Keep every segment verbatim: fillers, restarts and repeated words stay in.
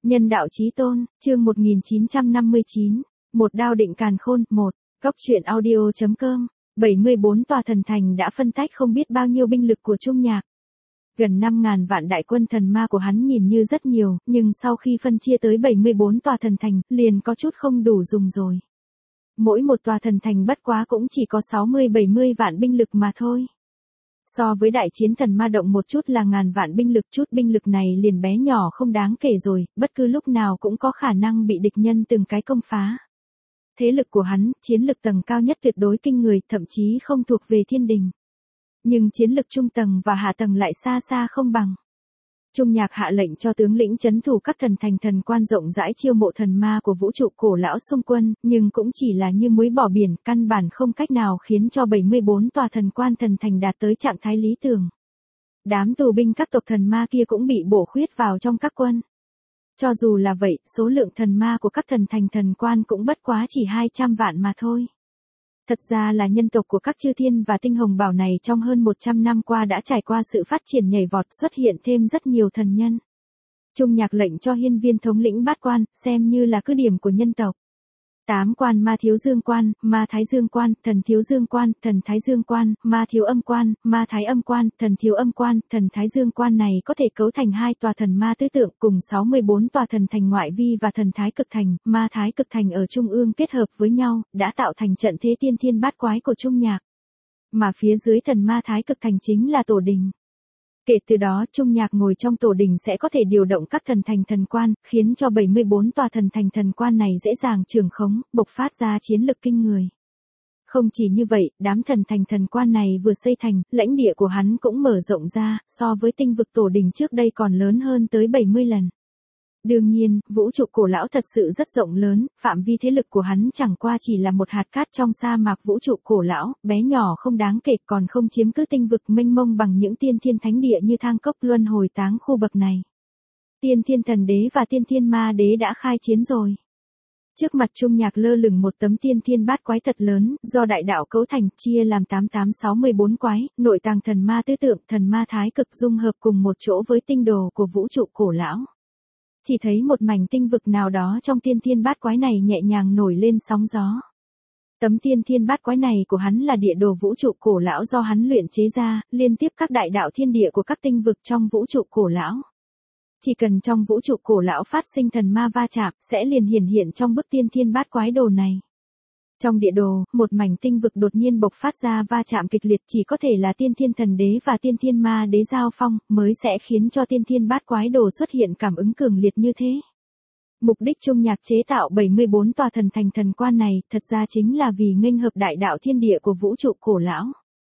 Nhân đạo chí tôn, chương một nghìn chín trăm năm mươi chín, một đao định càn khôn, một, Cóc truyện audio.com, bảy mươi bốn tòa thần thành đã phân tách không biết bao nhiêu binh lực của Trung Nhạc. Gần năm ngàn vạn đại quân thần ma của hắn nhìn như rất nhiều, nhưng sau khi phân chia tới bảy mươi bốn tòa thần thành, liền có chút không đủ dùng rồi. Mỗi một tòa thần thành bất quá cũng chỉ có sáu mươi bảy mươi vạn binh lực mà thôi. So với đại chiến thần ma động một chút là ngàn vạn binh lực, chút binh lực này liền bé nhỏ không đáng kể rồi, bất cứ lúc nào cũng có khả năng bị địch nhân từng cái công phá. Thế lực của hắn, chiến lực tầng cao nhất tuyệt đối kinh người, thậm chí không thuộc về thiên đình. Nhưng chiến lực trung tầng và hạ tầng lại xa xa không bằng. Trung Nhạc hạ lệnh cho tướng lĩnh trấn thủ các thần thành thần quan rộng rãi chiêu mộ thần ma của vũ trụ cổ lão xung quân, nhưng cũng chỉ là như muối bỏ biển, căn bản không cách nào khiến cho bảy mươi bốn tòa thần quan thần thành đạt tới trạng thái lý tưởng. Đám tù binh các tộc thần ma kia cũng bị bổ khuyết vào trong các quân. Cho dù là vậy, số lượng thần ma của các thần thành thần quan cũng bất quá chỉ hai trăm vạn mà thôi. Thật ra là nhân tộc của các chư thiên và tinh hồng bảo này trong hơn một trăm năm qua đã trải qua sự phát triển nhảy vọt, xuất hiện thêm rất nhiều thần nhân. Trung Nhạc lệnh cho hiên viên thống lĩnh bát quan, xem như là cứ điểm của nhân tộc. Tám quan ma thiếu dương quan, ma thái dương quan, thần thiếu dương quan, thần thái dương quan, ma thiếu âm quan, ma thái âm quan, thần thiếu âm quan, thần thái dương quan này có thể cấu thành hai tòa thần ma tứ tượng cùng sáu mươi bốn tòa thần thành ngoại vi và thần thái cực thành, ma thái cực thành ở trung ương kết hợp với nhau, đã tạo thành trận thế tiên thiên bát quái của Trung Nhạc. Mà phía dưới thần ma thái cực thành chính là tổ đình. Kể từ đó Trung Nhạc ngồi trong tổ đình sẽ có thể điều động các thần thành thần quan, khiến cho bảy mươi bốn tòa thần thành thần quan này dễ dàng trường khống, bộc phát ra chiến lực kinh người. Không chỉ như vậy, đám thần thành thần quan này vừa xây thành, lãnh địa của hắn cũng mở rộng ra, so với tinh vực tổ đình trước đây còn lớn hơn tới bảy mươi lần. Đương nhiên, vũ trụ cổ lão thật sự rất rộng lớn, phạm vi thế lực của hắn chẳng qua chỉ là một hạt cát trong sa mạc vũ trụ cổ lão, bé nhỏ không đáng kể, còn không chiếm cứ tinh vực mênh mông bằng những tiên thiên thánh địa như Thang Cốc Luân Hồi Táng khu bậc này. Tiên thiên thần đế và tiên thiên ma đế đã khai chiến rồi. Trước mặt Trung Nhạc lơ lửng một tấm tiên thiên bát quái thật lớn, do đại đạo cấu thành, chia làm tám tám sáu mươi bốn quái, nội tàng thần ma tứ tượng, thần ma thái cực dung hợp cùng một chỗ với tinh đồ của vũ trụ cổ lão. Chỉ thấy một mảnh tinh vực nào đó trong tiên thiên bát quái này nhẹ nhàng nổi lên sóng gió. Tấm tiên thiên bát quái này của hắn là địa đồ vũ trụ cổ lão do hắn luyện chế ra, liên tiếp các đại đạo thiên địa của các tinh vực trong vũ trụ cổ lão. Chỉ cần trong vũ trụ cổ lão phát sinh thần ma va chạm, sẽ liền hiển hiện trong bức tiên thiên bát quái đồ này. Trong địa đồ, một mảnh tinh vực đột nhiên bộc phát ra va chạm kịch liệt, chỉ có thể là tiên thiên thần đế và tiên thiên ma đế giao phong, mới sẽ khiến cho tiên thiên bát quái đồ xuất hiện cảm ứng cường liệt như thế. Mục đích Trung Nhạc chế tạo bảy mươi bốn tòa thần thành thần quan này, thật ra chính là vì nghênh hợp đại đạo thiên địa của vũ trụ cổ lão.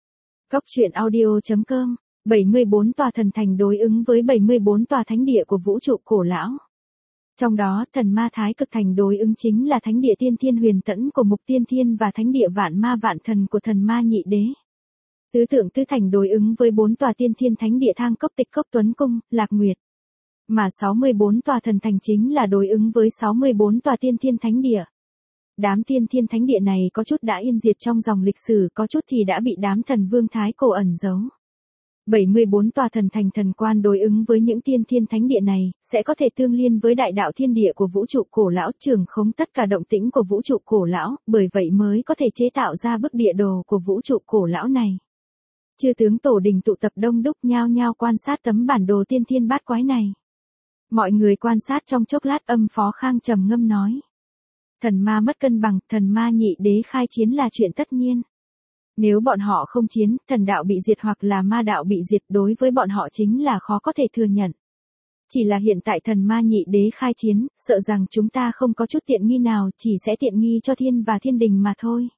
Cóc truyện audio.com, bảy mươi bốn tòa thần thành đối ứng với bảy mươi bốn tòa thánh địa của vũ trụ cổ lão. Trong đó, thần ma thái cực thành đối ứng chính là thánh địa tiên thiên huyền tẫn của Mục Tiên Thiên và thánh địa vạn ma vạn thần của thần ma nhị đế. Tứ tượng tứ thành đối ứng với bốn tòa tiên thiên thánh địa Thang Cốc Tịch Cốc Tuấn Cung, Lạc Nguyệt. Mà sáu mươi bốn tòa thần thành chính là đối ứng với sáu mươi bốn tòa tiên thiên thánh địa. Đám tiên thiên thánh địa này có chút đã yên diệt trong dòng lịch sử, có chút thì đã bị đám thần vương thái cổ ẩn giấu. bảy mươi bốn tòa thần thành thần quan đối ứng với những tiên thiên thánh địa này, sẽ có thể tương liên với đại đạo thiên địa của vũ trụ cổ lão, trường khống tất cả động tĩnh của vũ trụ cổ lão, bởi vậy mới có thể chế tạo ra bức địa đồ của vũ trụ cổ lão này. Chư tướng tổ đình tụ tập đông đúc nhao nhao quan sát tấm bản đồ tiên thiên bát quái này. Mọi người quan sát trong chốc lát, Âm Phó Khang trầm ngâm nói. Thần ma mất cân bằng, thần ma nhị đế khai chiến là chuyện tất nhiên. Nếu bọn họ không chiến, thần đạo bị diệt hoặc là ma đạo bị diệt, đối với bọn họ chính là khó có thể thừa nhận. Chỉ là hiện tại thần ma nhị đế khai chiến, sợ rằng chúng ta không có chút tiện nghi nào, chỉ sẽ tiện nghi cho thiên và thiên đình mà thôi.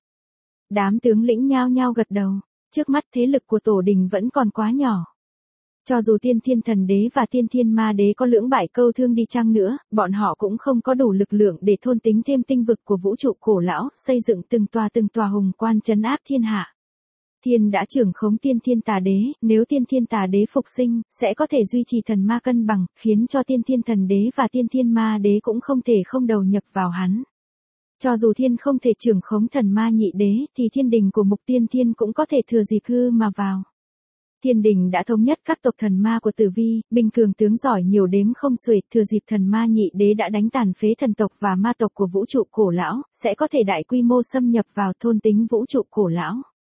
Đám tướng lĩnh nhao nhao gật đầu, trước mắt thế lực của tổ đình vẫn còn quá nhỏ. Cho dù tiên thiên thần đế và tiên thiên ma đế có lưỡng bại câu thương đi chăng nữa, bọn họ cũng không có đủ lực lượng để thôn tính thêm tinh vực của vũ trụ cổ lão, xây dựng từng tòa từng tòa hùng quan trấn áp thiên hạ. Thiên đã trưởng khống tiên thiên tà đế, nếu tiên thiên tà đế phục sinh, sẽ có thể duy trì thần ma cân bằng, khiến cho tiên thiên thần đế và tiên thiên ma đế cũng không thể không đầu nhập vào hắn. Cho dù thiên không thể trưởng khống thần ma nhị đế, thì thiên đình của Mục Tiên Thiên cũng có thể thừa dịp hư mà vào. Thiên đình đã thống nhất các tộc thần ma của Tử Vi, binh cường tướng giỏi nhiều đếm không xuể, thừa dịp thần ma nhị đế đã đánh tàn phế thần tộc và ma tộc của vũ trụ cổ lão, sẽ có thể đại quy mô xâm nhập vào thôn tính vũ trụ cổ lão.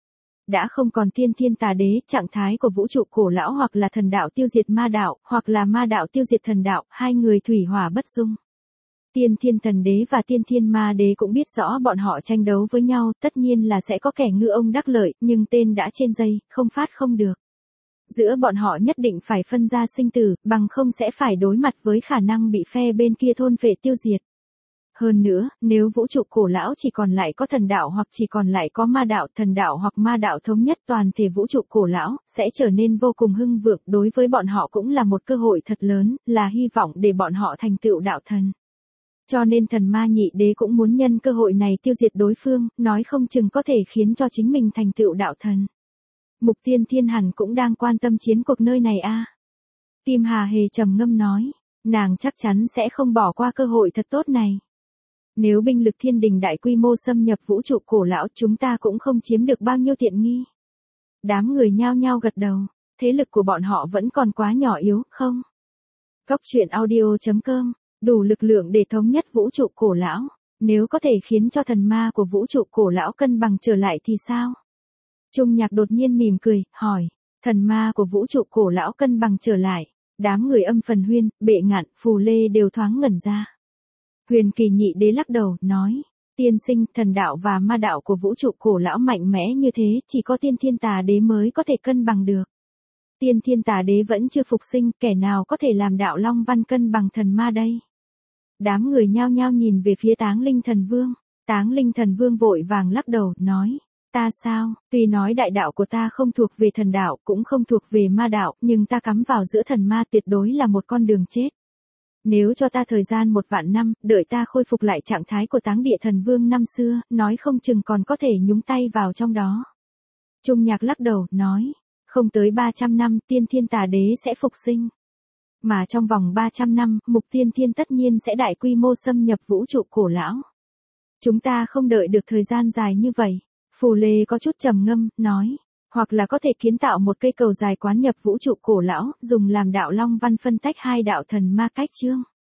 Đã không còn tiên thiên tà đế, trạng thái của vũ trụ cổ lão hoặc là thần đạo tiêu diệt ma đạo, hoặc là ma đạo tiêu diệt thần đạo, hai người thủy hỏa bất dung. Tiên thiên thần đế và tiên thiên ma đế cũng biết rõ bọn họ tranh đấu với nhau, tất nhiên là sẽ có kẻ ngư ông đắc lợi, nhưng tên đã trên dây, không phát không được. Giữa bọn họ nhất định phải phân ra sinh tử, bằng không sẽ phải đối mặt với khả năng bị phe bên kia thôn phệ tiêu diệt. Hơn nữa, nếu vũ trụ cổ lão chỉ còn lại có thần đạo hoặc chỉ còn lại có ma đạo, thần đạo hoặc ma đạo thống nhất toàn thể vũ trụ cổ lão, sẽ trở nên vô cùng hưng vượng, đối với bọn họ cũng là một cơ hội thật lớn, là hy vọng để bọn họ thành tựu đạo thần. Cho nên thần ma nhị đế cũng muốn nhân cơ hội này tiêu diệt đối phương, nói không chừng có thể khiến cho chính mình thành tựu đạo thần. Mục Tiên Thiên hẳn cũng đang quan tâm chiến cuộc nơi này a. À. Tim Hà Hề trầm ngâm nói, nàng chắc chắn sẽ không bỏ qua cơ hội thật tốt này. Nếu binh lực thiên đình đại quy mô xâm nhập vũ trụ cổ lão, chúng ta cũng không chiếm được bao nhiêu tiện nghi. Đám người nhao nhao gật đầu, thế lực của bọn họ vẫn còn quá nhỏ yếu, không? Cốc truyện audio chấm com, đủ lực lượng để thống nhất vũ trụ cổ lão, nếu có thể khiến cho thần ma của vũ trụ cổ lão cân bằng trở lại thì sao? Trung Nhạc đột nhiên mỉm cười, hỏi, thần ma của vũ trụ cổ lão cân bằng trở lại, đám người Âm Phần Huyên, Bệ Ngạn, Phù Lê đều thoáng ngẩn ra. Huyền Kỳ nhị đế lắc đầu, nói, tiên sinh, thần đạo và ma đạo của vũ trụ cổ lão mạnh mẽ như thế, chỉ có tiên thiên tà đế mới có thể cân bằng được. Tiên thiên tà đế vẫn chưa phục sinh, kẻ nào có thể làm đạo Long Văn cân bằng thần ma đây? Đám người nhao nhao nhìn về phía Táng Linh Thần Vương, Táng Linh Thần Vương vội vàng lắc đầu, nói, ta sao, tuy nói đại đạo của ta không thuộc về thần đạo, cũng không thuộc về ma đạo, nhưng ta cắm vào giữa thần ma tuyệt đối là một con đường chết. Nếu cho ta thời gian một vạn năm, đợi ta khôi phục lại trạng thái của Táng Địa Thần Vương năm xưa, nói không chừng còn có thể nhúng tay vào trong đó. Trung Nhạc lắc đầu, nói, không tới ba trăm năm, tiên thiên tà đế sẽ phục sinh. Mà trong vòng ba trăm năm, Mục Tiên Thiên tất nhiên sẽ đại quy mô xâm nhập vũ trụ cổ lão. Chúng ta không đợi được thời gian dài như vậy. Phù Lê có chút trầm ngâm, nói, hoặc là có thể kiến tạo một cây cầu dài quán nhập vũ trụ cổ lão, dùng làm đạo Long Văn phân tách hai đạo thần ma cách chương.